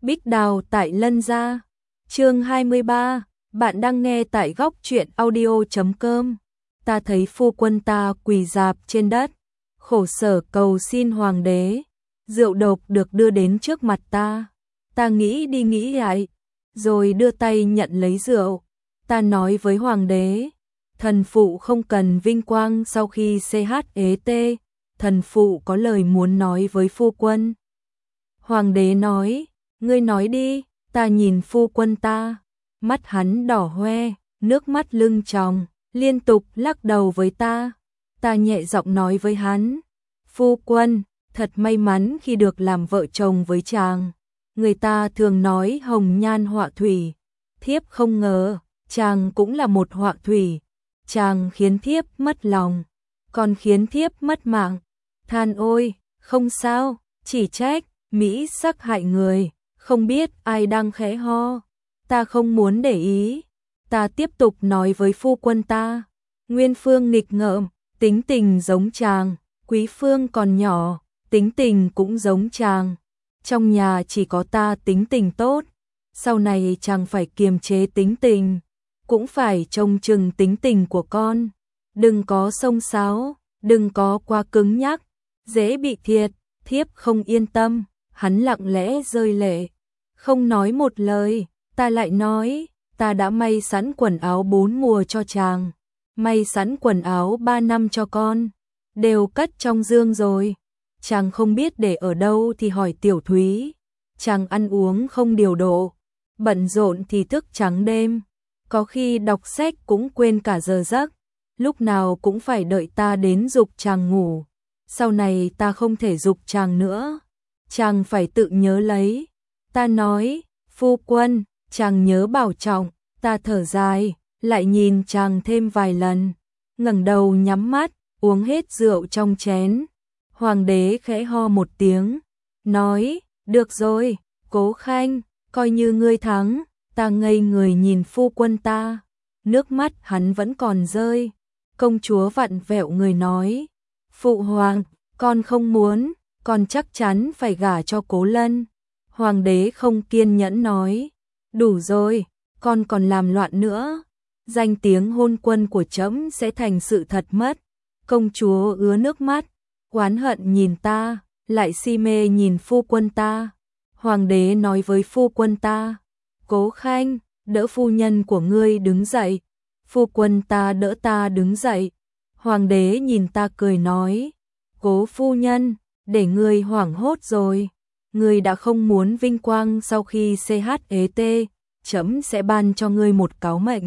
Bích Đào tại Lân Gia. Chương 23, bạn đang nghe tại góc truyện audio.com. Ta thấy phu quân ta quỳ rạp trên đất, khổ sở cầu xin hoàng đế. Rượu độc được đưa đến trước mặt ta. Ta nghĩ đi nghĩ lại, rồi đưa tay nhận lấy rượu. Ta nói với hoàng đế, thần phụ không cần vinh quang sau khi CHET, thần phụ có lời muốn nói với phu quân. Hoàng đế nói, ngươi nói đi. Ta nhìn phu quân ta, mắt hắn đỏ hoe, nước mắt lưng tròng, liên tục lắc đầu với ta. Ta nhẹ giọng nói với hắn, phu quân, thật may mắn khi được làm vợ chồng với chàng. Người ta thường nói hồng nhan họa thủy, thiếp không ngờ, chàng cũng là một họa thủy. Chàng khiến thiếp mất lòng, còn khiến thiếp mất mạng. Than ôi, không sao, chỉ trách, mỹ sắc hại người, không biết ai đang khẽ ho. Ta không muốn để ý. Ta tiếp tục nói với phu quân ta, Nguyên Phương nghịch ngợm, tính tình giống chàng, Quý Phương còn nhỏ, tính tình cũng giống chàng. Trong nhà chỉ có ta tính tình tốt, sau này chàng phải kiềm chế tính tình, cũng phải trông chừng tính tình của con. Đừng có xông xáo, đừng có quá cứng nhắc, dễ bị thiệt, thiếp không yên tâm. Hắn lặng lẽ rơi lệ, không nói một lời. Ta lại nói, ta đã may sẵn quần áo 4 mùa cho chàng, may sẵn quần áo 3 năm cho con, đều cất trong dương rồi. Chàng không biết để ở đâu thì hỏi Tiểu Thúy. Chàng ăn uống không điều độ, bận rộn thì thức trắng đêm, có khi đọc sách cũng quên cả giờ giấc, lúc nào cũng phải đợi ta đến giục chàng ngủ. Sau này ta không thể giục chàng nữa, chàng phải tự nhớ lấy. Ta nói, phu quân, chàng nhớ bảo trọng. Ta thở dài, lại nhìn chàng thêm vài lần, ngẩng đầu nhắm mắt, uống hết rượu trong chén. Hoàng đế khẽ ho một tiếng, nói, được rồi, Cố Khanh, coi như ngươi thắng. Ta ngây người nhìn phu quân ta, nước mắt hắn vẫn còn rơi. Công chúa vặn vẹo người nói, phụ hoàng, con không muốn, con chắc chắn phải gả cho Cố Lân. Hoàng đế không kiên nhẫn nói, đủ rồi, con còn làm loạn nữa, danh tiếng hôn quân của trẫm sẽ thành sự thật mất. Công chúa ứa nước mắt, oán hận nhìn ta, lại si mê nhìn phu quân ta. Hoàng đế nói với phu quân ta, Cố Khanh, đỡ phu nhân của ngươi đứng dậy. Phu quân ta đỡ ta đứng dậy. Hoàng đế nhìn ta cười nói, Cố phu nhân, để ngươi hoảng hốt rồi. Ngươi đã không muốn vinh quang sau khi CHET, trẫm sẽ ban cho ngươi một cáo mệnh,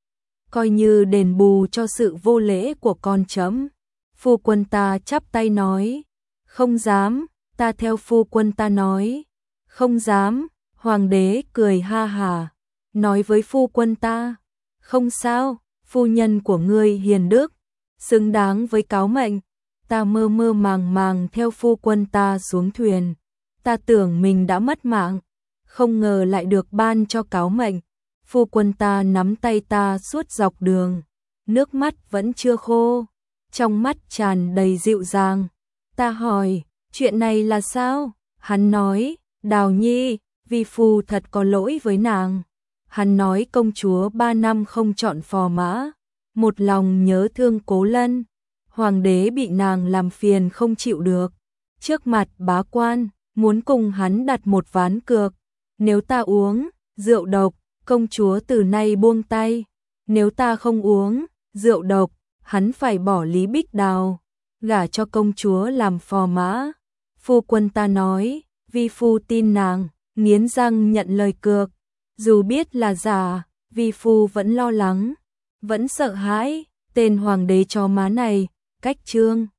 coi như đền bù cho sự vô lễ của con trẫm. Phu quân ta chắp tay nói, không dám. Ta theo phu quân ta nói, không dám. Hoàng đế cười ha hà, nói với phu quân ta, không sao, phu nhân của ngươi hiền đức, xứng đáng với cáo mệnh. Ta mơ mơ màng màng theo phu quân ta xuống thuyền. Ta tưởng mình đã mất mạng, không ngờ lại được ban cho cáo mệnh. Phu quân ta nắm tay ta suốt dọc đường, nước mắt vẫn chưa khô, trong mắt tràn đầy dịu dàng. Ta hỏi, chuyện này là sao? Hắn nói, Đào Nhi, vi phu thật có lỗi với nàng. Hắn nói công chúa 3 năm không chọn phò mã, một lòng nhớ thương Cố Lân. Hoàng đế bị nàng làm phiền không chịu được, trước mặt bá quan, muốn cùng hắn đặt một ván cược. Nếu ta uống rượu độc, công chúa từ nay buông tay. Nếu ta không uống rượu độc, hắn phải bỏ Lý Bích Đào, gả cho công chúa làm phò mã. Phu quân ta nói, vi phu tin nàng, nghiến răng nhận lời cược. Dù biết là giả, vi phu vẫn lo lắng, vẫn sợ hãi. Tên hoàng đế chó má này, cách chương.